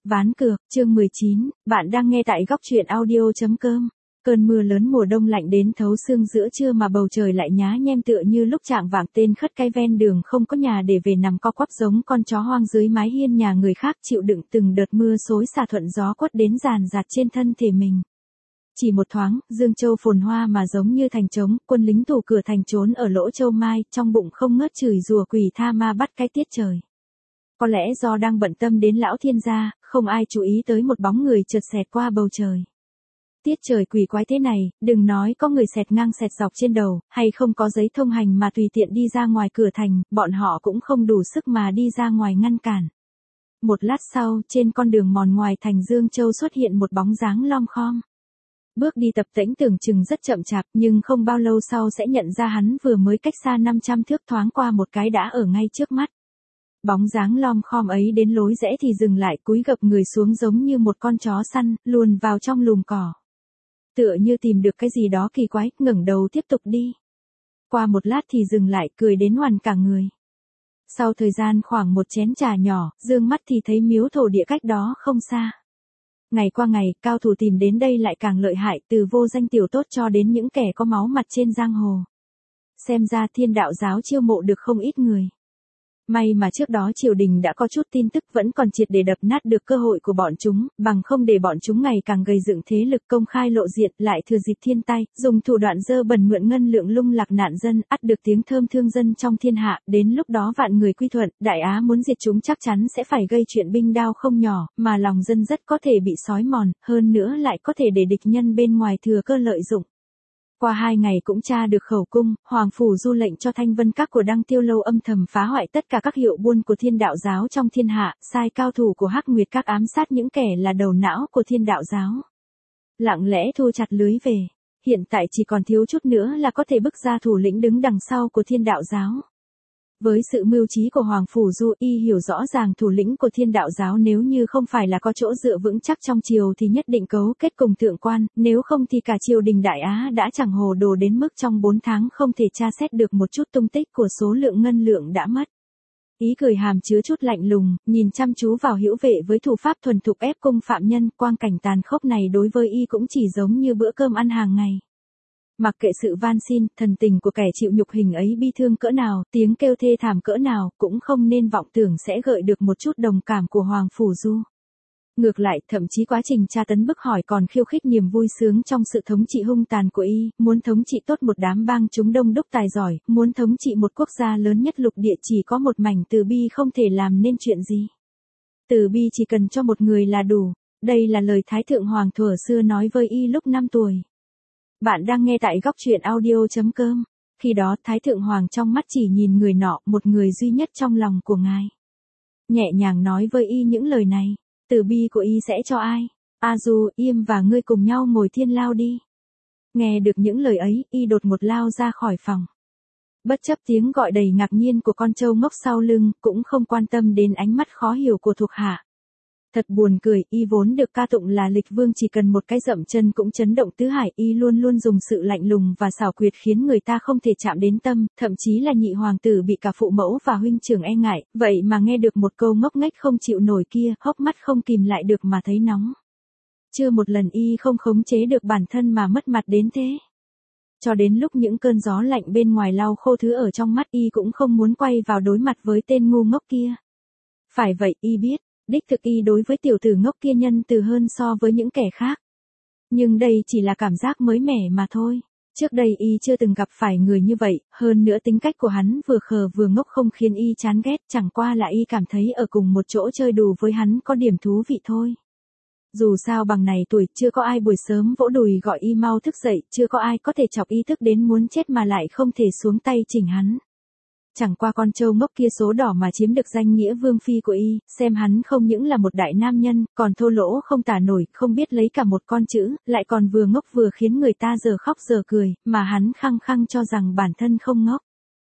Ván cược, chương 19, bạn đang nghe tại góc truyện audio.com. Cơn mưa lớn mùa đông lạnh đến thấu xương giữa trưa mà bầu trời lại nhá nhem tựa như lúc chạng vạng tên khất cái ven đường không có nhà để về nằm co quắp giống con chó hoang dưới mái hiên nhà người khác chịu đựng từng đợt mưa xối xả thuận gió quất đến ràn rạt trên thân thể mình. Chỉ một thoáng, Dương Châu phồn hoa mà giống như thành trống, quân lính tù cửa thành trốn ở lỗ châu mai, trong bụng không ngớt chửi rủa quỷ tha ma bắt cái tiết trời. Có lẽ do đang bận tâm đến lão thiên gia, không ai chú ý tới một bóng người chợt xẹt qua bầu trời. Tiết trời quỷ quái thế này, đừng nói có người xẹt ngang xẹt dọc trên đầu, hay không có giấy thông hành mà tùy tiện đi ra ngoài cửa thành, bọn họ cũng không đủ sức mà đi ra ngoài ngăn cản. Một lát sau, trên con đường mòn ngoài thành Dương Châu xuất hiện một bóng dáng lom khom. Bước đi tập tễnh tưởng chừng rất chậm chạp, nhưng không bao lâu sau sẽ nhận ra hắn vừa mới cách xa 500 thước thoáng qua một cái đã ở ngay trước mắt. Bóng dáng lom khom ấy đến lối rẽ thì dừng lại cúi gập người xuống giống như một con chó săn, luồn vào trong lùm cỏ. Tựa như tìm được cái gì đó kỳ quái, ngẩng đầu tiếp tục đi. Qua một lát thì dừng lại, cười đến hoàn cả người. Sau thời gian khoảng một chén trà nhỏ, dương mắt thì thấy miếu thổ địa cách đó không xa. Ngày qua ngày, cao thủ tìm đến đây lại càng lợi hại, từ vô danh tiểu tốt cho đến những kẻ có máu mặt trên giang hồ. Xem ra Thiên Đạo giáo chiêu mộ được không ít người. May mà trước đó triều đình đã có chút tin tức vẫn còn triệt để đập nát được cơ hội của bọn chúng, bằng không để bọn chúng ngày càng gây dựng thế lực công khai lộ diện, lại thừa dịp thiên tai, dùng thủ đoạn dơ bẩn mượn ngân lượng lung lạc nạn dân, ắt được tiếng thơm thương dân trong thiên hạ, đến lúc đó vạn người quy thuận, Đại Á muốn diệt chúng chắc chắn sẽ phải gây chuyện binh đao không nhỏ, mà lòng dân rất có thể bị xói mòn, hơn nữa lại có thể để địch nhân bên ngoài thừa cơ lợi dụng. Qua 2 ngày cũng tra được khẩu cung, Hoàng Phủ Du lệnh cho Thanh Vân Các của Đăng Tiêu Lâu âm thầm phá hoại tất cả các hiệu buôn của Thiên Đạo giáo trong thiên hạ, sai cao thủ của Hắc Nguyệt Các ám sát những kẻ là đầu não của Thiên Đạo giáo. Lặng lẽ thu chặt lưới về, hiện tại chỉ còn thiếu chút nữa là có thể bức ra thủ lĩnh đứng đằng sau của Thiên Đạo giáo. Với sự mưu trí của Hoàng Phủ Du, y hiểu rõ ràng thủ lĩnh của Thiên Đạo giáo nếu như không phải là có chỗ dựa vững chắc trong triều thì nhất định cấu kết cùng thượng quan, nếu không thì cả triều đình Đại Á đã chẳng hồ đồ đến mức trong 4 tháng không thể tra xét được một chút tung tích của số lượng ngân lượng đã mất. Ý cười hàm chứa chút lạnh lùng, nhìn chăm chú vào hữu vệ với thủ pháp thuần thục ép cung phạm nhân, quang cảnh tàn khốc này đối với y cũng chỉ giống như bữa cơm ăn hàng ngày. Mặc kệ sự van xin, thần tình của kẻ chịu nhục hình ấy bi thương cỡ nào, tiếng kêu thê thảm cỡ nào, cũng không nên vọng tưởng sẽ gợi được một chút đồng cảm của Hoàng Phủ Du. Ngược lại, thậm chí quá trình tra tấn bức hỏi còn khiêu khích niềm vui sướng trong sự thống trị hung tàn của y, muốn thống trị tốt một đám bang chúng đông đúc tài giỏi, muốn thống trị một quốc gia lớn nhất lục địa chỉ có một mảnh từ bi không thể làm nên chuyện gì. Từ bi chỉ cần cho một người là đủ, đây là lời Thái Thượng Hoàng thuở xưa nói với y lúc 5 tuổi. Bạn đang nghe tại góc truyện audio.com. Khi đó Thái Thượng Hoàng trong mắt chỉ nhìn người nọ, một người duy nhất trong lòng của ngài. Nhẹ nhàng nói với y những lời này, từ bi của y sẽ cho ai? A Du, Yêm và ngươi cùng nhau ngồi thiên lao đi. Nghe được những lời ấy, y đột ngột lao ra khỏi phòng. Bất chấp tiếng gọi đầy ngạc nhiên của con trâu ngốc sau lưng, cũng không quan tâm đến ánh mắt khó hiểu của thuộc hạ. Thật buồn cười, y vốn được ca tụng là lịch vương chỉ cần một cái dậm chân cũng chấn động tứ hải, y luôn luôn dùng sự lạnh lùng và xảo quyệt khiến người ta không thể chạm đến tâm, thậm chí là nhị hoàng tử bị cả phụ mẫu và huynh trưởng e ngại, vậy mà nghe được một câu ngốc nghếch không chịu nổi kia, hốc mắt không kìm lại được mà thấy nóng. Chưa một lần y không khống chế được bản thân mà mất mặt đến thế. Cho đến lúc những cơn gió lạnh bên ngoài lau khô thứ ở trong mắt y cũng không muốn quay vào đối mặt với tên ngu ngốc kia. Phải vậy, y biết. Đích thực y đối với tiểu tử ngốc kia nhân từ hơn so với những kẻ khác. Nhưng đây chỉ là cảm giác mới mẻ mà thôi. Trước đây y chưa từng gặp phải người như vậy, hơn nữa tính cách của hắn vừa khờ vừa ngốc không khiến y chán ghét, chẳng qua là y cảm thấy ở cùng một chỗ chơi đùa với hắn có điểm thú vị thôi. Dù sao bằng này tuổi, chưa có ai buổi sớm vỗ đùi gọi y mau thức dậy, chưa có ai có thể chọc y thức đến muốn chết mà lại không thể xuống tay chỉnh hắn. Chẳng qua con trâu ngốc kia số đỏ mà chiếm được danh nghĩa vương phi của y, xem hắn không những là một đại nam nhân, còn thô lỗ không tả nổi, không biết lấy cả một con chữ, lại còn vừa ngốc vừa khiến người ta giờ khóc giờ cười, mà hắn khăng khăng cho rằng bản thân không ngốc.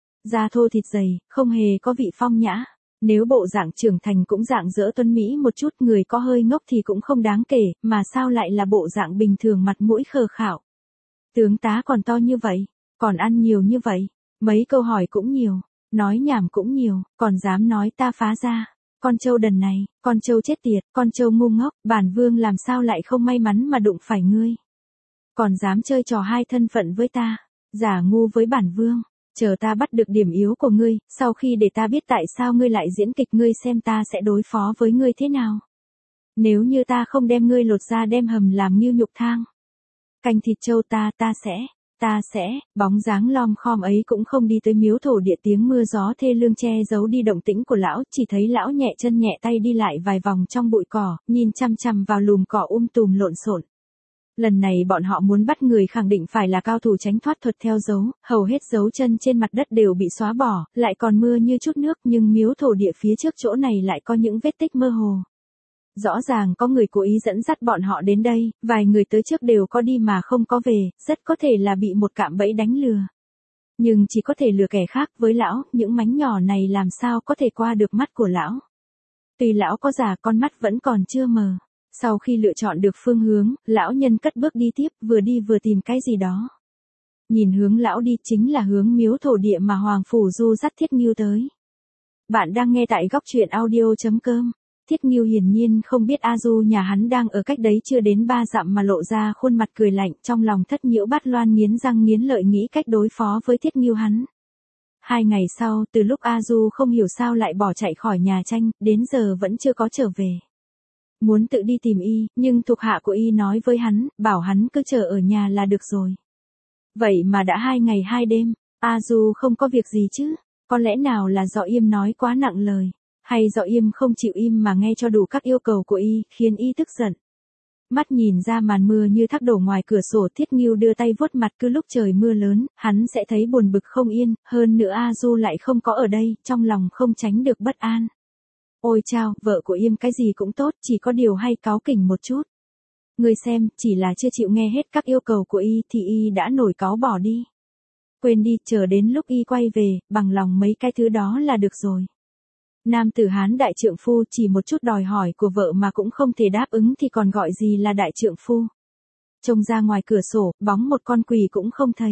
Da thô thịt dày, không hề có vị phong nhã. Nếu bộ dạng trưởng thành cũng dạng dỡ tuấn mỹ một chút, người có hơi ngốc thì cũng không đáng kể, mà sao lại là bộ dạng bình thường mặt mũi khờ khạo. Tướng tá còn to như vậy, còn ăn nhiều như vậy, mấy câu hỏi cũng nhiều. Nói nhảm cũng nhiều, còn dám nói ta phá ra. Con trâu đần này, con trâu chết tiệt, con trâu ngu ngốc, bản vương làm sao lại không may mắn mà đụng phải ngươi. Còn dám chơi trò hai thân phận với ta, giả ngu với bản vương, chờ ta bắt được điểm yếu của ngươi, sau khi để ta biết tại sao ngươi lại diễn kịch ngươi xem ta sẽ đối phó với ngươi thế nào. Nếu như ta không đem ngươi lột ra đem hầm làm ngưu nhục thang. Canh thịt trâu ta sẽ, bóng dáng lom khom ấy cũng không đi tới miếu thổ địa, tiếng mưa gió thê lương che giấu đi động tĩnh của lão, chỉ thấy lão nhẹ chân nhẹ tay đi lại vài vòng trong bụi cỏ, nhìn chăm chăm vào lùm cỏ tùm lộn xộn. Lần này bọn họ muốn bắt người khẳng định phải là cao thủ tránh thoát thuật theo dấu, hầu hết dấu chân trên mặt đất đều bị xóa bỏ, lại còn mưa như chút nước, nhưng miếu thổ địa phía trước chỗ này lại có những vết tích mơ hồ. Rõ ràng có người cố ý dẫn dắt bọn họ đến đây, vài người tới trước đều có đi mà không có về, rất có thể là bị một cạm bẫy đánh lừa. Nhưng chỉ có thể lừa kẻ khác, với lão, những mánh nhỏ này làm sao có thể qua được mắt của lão. Tuy lão có già con mắt vẫn còn chưa mờ. Sau khi lựa chọn được phương hướng, lão nhân cất bước đi tiếp, vừa đi vừa tìm cái gì đó. Nhìn hướng lão đi chính là hướng miếu thổ địa mà Hoàng Phủ Du dắt Thiết Ngưu tới. Bạn đang nghe tại góc truyện audio.com. Thiết Ngưu hiển nhiên không biết A Du nhà hắn đang ở cách đấy chưa đến 3 dặm mà lộ ra khuôn mặt cười lạnh, trong lòng Thất Nhiễu Bát Loan nghiến răng nghiến lợi nghĩ cách đối phó với Thiết Ngưu hắn. 2 ngày sau, từ lúc A Du không hiểu sao lại bỏ chạy khỏi nhà tranh, đến giờ vẫn chưa có trở về. Muốn tự đi tìm y, nhưng thuộc hạ của y nói với hắn, bảo hắn cứ chờ ở nhà là được rồi. Vậy mà đã 2 ngày 2 đêm, A Du không có việc gì chứ, có lẽ nào là do Yêm nói quá nặng lời, hay do Yêm không chịu im mà nghe cho đủ các yêu cầu của y, khiến y tức giận. Mắt nhìn ra màn mưa như thác đổ ngoài cửa sổ, Thiết Ngưu đưa tay vuốt mặt, cứ lúc trời mưa lớn, hắn sẽ thấy buồn bực không yên, hơn nữa A Du lại không có ở đây, trong lòng không tránh được bất an. Ôi chao, vợ của Yêm cái gì cũng tốt, chỉ có điều hay cáu kỉnh một chút. Ngươi xem, chỉ là chưa chịu nghe hết các yêu cầu của y thì y đã nổi cáu bỏ đi. Quên đi, chờ đến lúc y quay về, bằng lòng mấy cái thứ đó là được rồi. Nam tử Hán đại trượng phu, chỉ một chút đòi hỏi của vợ mà cũng không thể đáp ứng thì còn gọi gì là đại trượng phu. Trông ra ngoài cửa sổ, bóng một con quỷ cũng không thấy.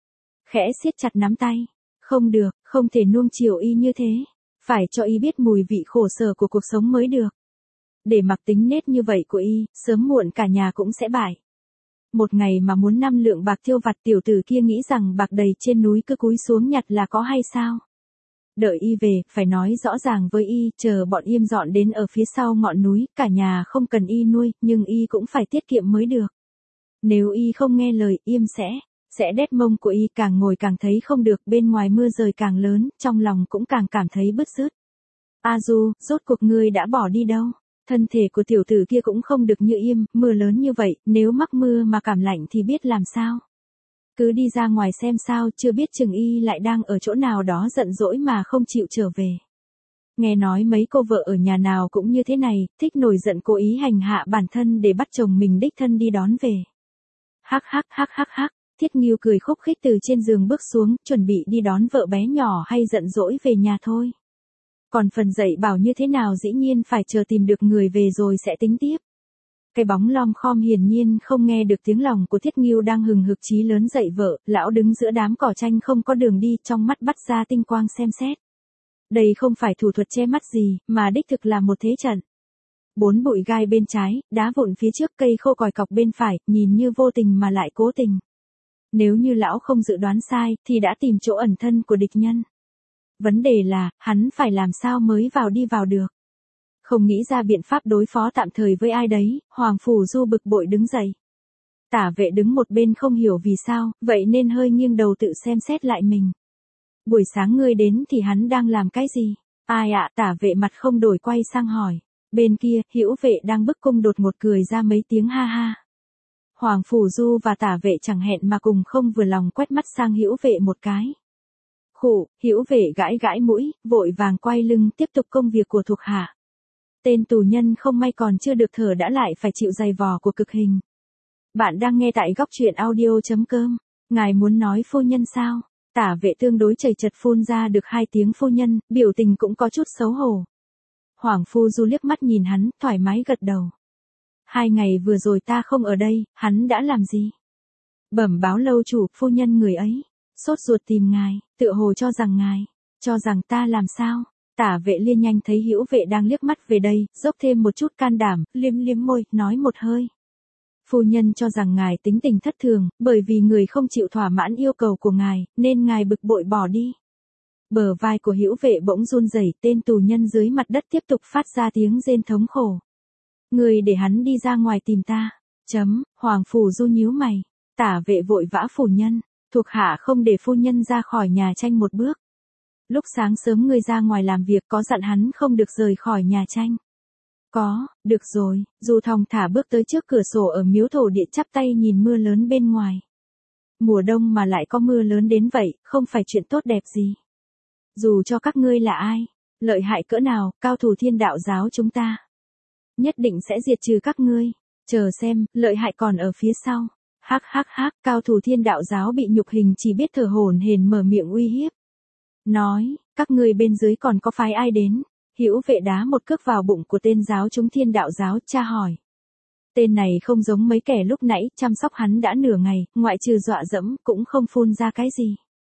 Khẽ siết chặt nắm tay. Không được, không thể nuông chiều y như thế. Phải cho y biết mùi vị khổ sở của cuộc sống mới được. Để mặc tính nết như vậy của y, sớm muộn cả nhà cũng sẽ bại. Một ngày mà muốn 5 lượng bạc tiêu vặt, tiểu tử kia nghĩ rằng bạc đầy trên núi cứ cúi xuống nhặt là có hay sao? Đợi y về, phải nói rõ ràng với y, chờ bọn Yêm dọn đến ở phía sau ngọn núi, cả nhà không cần y nuôi, nhưng y cũng phải tiết kiệm mới được. Nếu y không nghe lời, Yêm sẽ đét mông của y, càng ngồi càng thấy không được, bên ngoài mưa rơi càng lớn, trong lòng cũng càng cảm thấy bứt rứt. A Du, rốt cuộc ngươi đã bỏ đi đâu? Thân thể của tiểu tử kia cũng không được như Yêm, mưa lớn như vậy, nếu mắc mưa mà cảm lạnh thì biết làm sao? Cứ đi ra ngoài xem sao, chưa biết chừng y lại đang ở chỗ nào đó giận dỗi mà không chịu trở về. Nghe nói mấy cô vợ ở nhà nào cũng như thế này, thích nổi giận cố ý hành hạ bản thân để bắt chồng mình đích thân đi đón về. Hắc hắc hắc hắc hắc, Thiết Ngưu cười khúc khích từ trên giường bước xuống, chuẩn bị đi đón vợ bé nhỏ hay giận dỗi về nhà thôi. Còn phần dạy bảo như thế nào dĩ nhiên phải chờ tìm được người về rồi sẽ tính tiếp. Cái bóng lom khom hiển nhiên không nghe được tiếng lòng của Thiết Ngưu đang hừng hực chí lớn dạy vợ, lão đứng giữa đám cỏ tranh không có đường đi, trong mắt bắt ra tinh quang xem xét. Đây không phải thủ thuật che mắt gì, mà đích thực là một thế trận. 4 bụi gai bên trái, đá vụn phía trước, cây khô còi cọc bên phải, nhìn như vô tình mà lại cố tình. Nếu như lão không dự đoán sai, thì đã tìm chỗ ẩn thân của địch nhân. Vấn đề là, hắn phải làm sao mới đi vào được. Không nghĩ ra biện pháp đối phó tạm thời với ai đấy, Hoàng Phủ Du bực bội đứng dậy. Tả Vệ đứng một bên không hiểu vì sao, vậy nên hơi nghiêng đầu tự xem xét lại mình. Buổi sáng ngươi đến thì hắn đang làm cái gì? Ai ạ? Tả Vệ mặt không đổi quay sang hỏi. Bên kia, Hữu Vệ đang bức cung đột ngột cười ra mấy tiếng ha ha. Hoàng Phủ Du và Tả Vệ chẳng hẹn mà cùng không vừa lòng quét mắt sang Hữu Vệ một cái. Khụ, Hữu Vệ gãi gãi mũi, vội vàng quay lưng tiếp tục công việc của thuộc hạ. Tên tù nhân không may còn chưa được thở đã lại phải chịu giày vò của cực hình. Bạn đang nghe tại góc truyện audio.com. Ngài muốn nói phu nhân sao? Tả Vệ tương đối chầy chật phun ra được 2 tiếng phu nhân, biểu tình cũng có chút xấu hổ. Hoàng Phu Du liếc mắt nhìn hắn, thoải mái gật đầu. 2 ngày vừa rồi ta không ở đây, hắn đã làm gì? Bẩm báo lâu chủ, phu nhân người ấy sốt ruột tìm ngài, tựa hồ cho rằng ta làm sao? Tả Vệ Liên nhanh thấy Hữu Vệ đang liếc mắt về đây, dốc thêm một chút can đảm, liếm liếm môi, nói một hơi. Phu nhân cho rằng ngài tính tình thất thường, bởi vì người không chịu thỏa mãn yêu cầu của ngài, nên ngài bực bội bỏ đi. Bờ vai của Hữu Vệ bỗng run rẩy, tên tù nhân dưới mặt đất tiếp tục phát ra tiếng rên thống khổ. Người để hắn đi ra ngoài tìm ta. Hoàng Phủ Du nhíu mày. Tả Vệ vội vã phủ nhân, thuộc hạ không để phu nhân ra khỏi nhà tranh một bước. Lúc sáng sớm ngươi ra ngoài làm việc có dặn hắn không được rời khỏi nhà tranh. Có, được rồi. Du thong thả bước tới trước cửa sổ ở miếu thổ địa, chắp tay nhìn mưa lớn bên ngoài. Mùa đông mà lại có mưa lớn đến vậy, không phải chuyện tốt đẹp gì. Dù cho các ngươi là ai, lợi hại cỡ nào, cao thủ Thiên Đạo giáo chúng ta nhất định sẽ diệt trừ các ngươi. Chờ xem, lợi hại còn ở phía sau. Hắc hắc hắc, cao thủ Thiên Đạo giáo bị nhục hình chỉ biết thở hổn hển mở miệng uy hiếp. Nói, các ngươi bên dưới còn có phái ai đến? Hữu Vệ đá một cước vào bụng của tên giáo chúng Thiên Đạo giáo, tra hỏi. Tên này không giống mấy kẻ lúc nãy, chăm sóc hắn đã nửa ngày, ngoại trừ dọa dẫm, cũng không phun ra cái gì.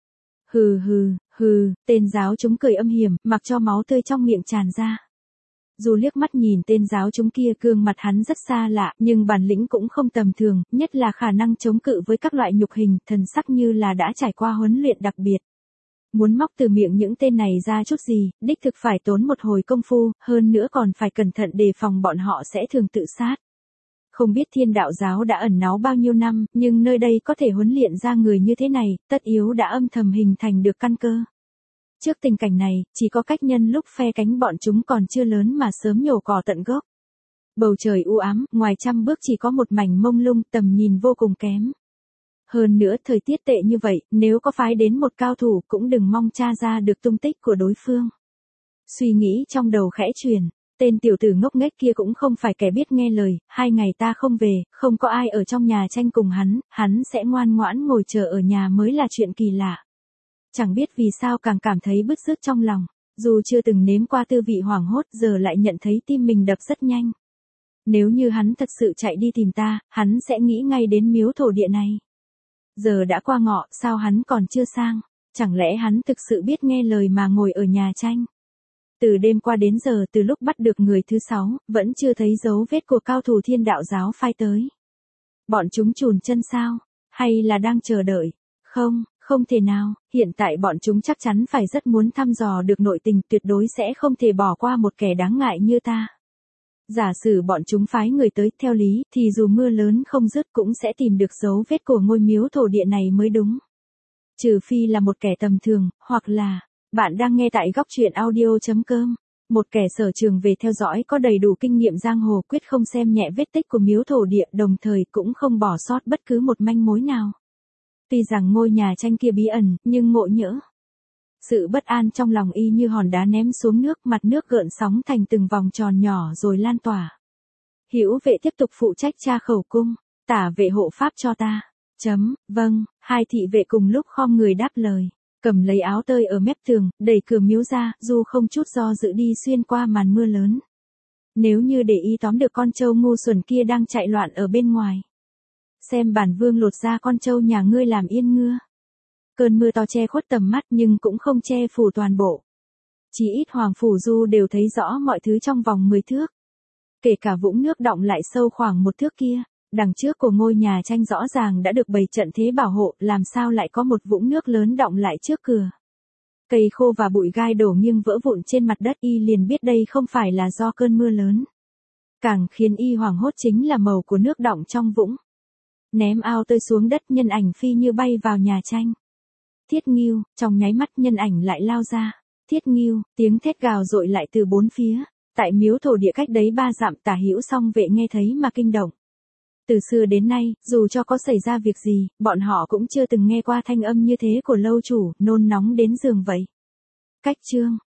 Hừ, tên giáo chúng cười âm hiểm, mặc cho máu tươi trong miệng tràn ra. Dù liếc mắt nhìn tên giáo chúng kia, gương mặt hắn rất xa lạ, nhưng bản lĩnh cũng không tầm thường, nhất là khả năng chống cự với các loại nhục hình, thần sắc như là đã trải qua huấn luyện đặc biệt. Muốn móc từ miệng những tên này ra chút gì, đích thực phải tốn một hồi công phu, hơn nữa còn phải cẩn thận đề phòng bọn họ sẽ thường tự sát. Không biết Thiên Đạo giáo đã ẩn náu bao nhiêu năm, nhưng nơi đây có thể huấn luyện ra người như thế này, tất yếu đã âm thầm hình thành được căn cơ. Trước tình cảnh này, chỉ có cách nhân lúc phe cánh bọn chúng còn chưa lớn mà sớm nhổ cỏ tận gốc. Bầu trời u ám, ngoài 100 bước chỉ có một mảnh mông lung, tầm nhìn vô cùng kém. Hơn nữa thời tiết tệ như vậy, nếu có phái đến một cao thủ cũng đừng mong tra ra được tung tích của đối phương. Suy nghĩ trong đầu khẽ chuyển, tên tiểu tử ngốc nghếch kia cũng không phải kẻ biết nghe lời, 2 ngày ta không về, không có ai ở trong nhà tranh cùng hắn sẽ ngoan ngoãn ngồi chờ ở nhà mới là chuyện kỳ lạ. Chẳng biết vì sao càng cảm thấy bứt rứt trong lòng, dù chưa từng nếm qua tư vị hoảng hốt giờ lại nhận thấy tim mình đập rất nhanh. Nếu như hắn thật sự chạy đi tìm ta, hắn sẽ nghĩ ngay đến miếu thổ địa này. Giờ đã qua ngọ, sao hắn còn chưa sang? Chẳng lẽ hắn thực sự biết nghe lời mà ngồi ở nhà tranh? Từ đêm qua đến giờ, từ lúc bắt được người thứ 6, vẫn chưa thấy dấu vết của cao thủ Thiên Đạo giáo phái tới. Bọn chúng chùn chân sao? Hay là đang chờ đợi? Không thể nào, hiện tại bọn chúng chắc chắn phải rất muốn thăm dò được nội tình, tuyệt đối sẽ không thể bỏ qua một kẻ đáng ngại như ta. Giả sử bọn chúng phái người tới, theo lý, thì dù mưa lớn không dứt cũng sẽ tìm được dấu vết của ngôi miếu thổ địa này mới đúng. Trừ phi là một kẻ tầm thường, hoặc là, bạn đang nghe tại góc truyện audio.com. Một kẻ sở trường về theo dõi có đầy đủ kinh nghiệm giang hồ, quyết không xem nhẹ vết tích của miếu thổ địa, đồng thời cũng không bỏ sót bất cứ một manh mối nào. Tuy rằng ngôi nhà tranh kia bí ẩn, nhưng ngộ nhỡ. Sự bất an trong lòng y như hòn đá ném xuống nước, mặt nước gợn sóng thành từng vòng tròn nhỏ rồi lan tỏa. Hữu Vệ tiếp tục phụ trách tra khẩu cung, Tả Vệ hộ pháp cho ta. Vâng, 2 thị vệ cùng lúc khom người đáp lời, cầm lấy áo tơi ở mép tường, đẩy cửa miếu ra, dù không chút do dự đi xuyên qua màn mưa lớn. Nếu như để y tóm được con trâu ngu xuẩn kia đang chạy loạn ở bên ngoài. Xem bản vương lột ra con trâu nhà ngươi làm yên ngưa. Cơn mưa to che khuất tầm mắt nhưng cũng không che phủ toàn bộ. Chỉ ít Hoàng Phủ Du đều thấy rõ mọi thứ trong vòng 10 thước. Kể cả vũng nước đọng lại sâu khoảng 1 thước kia, đằng trước của ngôi nhà tranh rõ ràng đã được bày trận thế bảo hộ, làm sao lại có một vũng nước lớn đọng lại trước cửa. Cây khô và bụi gai đổ nghiêng vỡ vụn trên mặt đất, y liền biết đây không phải là do cơn mưa lớn. Càng khiến y hoảng hốt chính là màu của nước đọng trong vũng. Ném ao tơi xuống đất, nhân ảnh phi như bay vào nhà tranh. Thiết Ngưu, trong nháy mắt nhân ảnh lại lao ra. Thiết Ngưu, tiếng thét gào dội lại từ 4 phía. Tại miếu thổ địa cách đấy 3 dặm, Tả Hữu Song Vệ nghe thấy mà kinh động. Từ xưa đến nay, dù cho có xảy ra việc gì, bọn họ cũng chưa từng nghe qua thanh âm như thế của lâu chủ, nôn nóng đến giường vậy. Cách chương,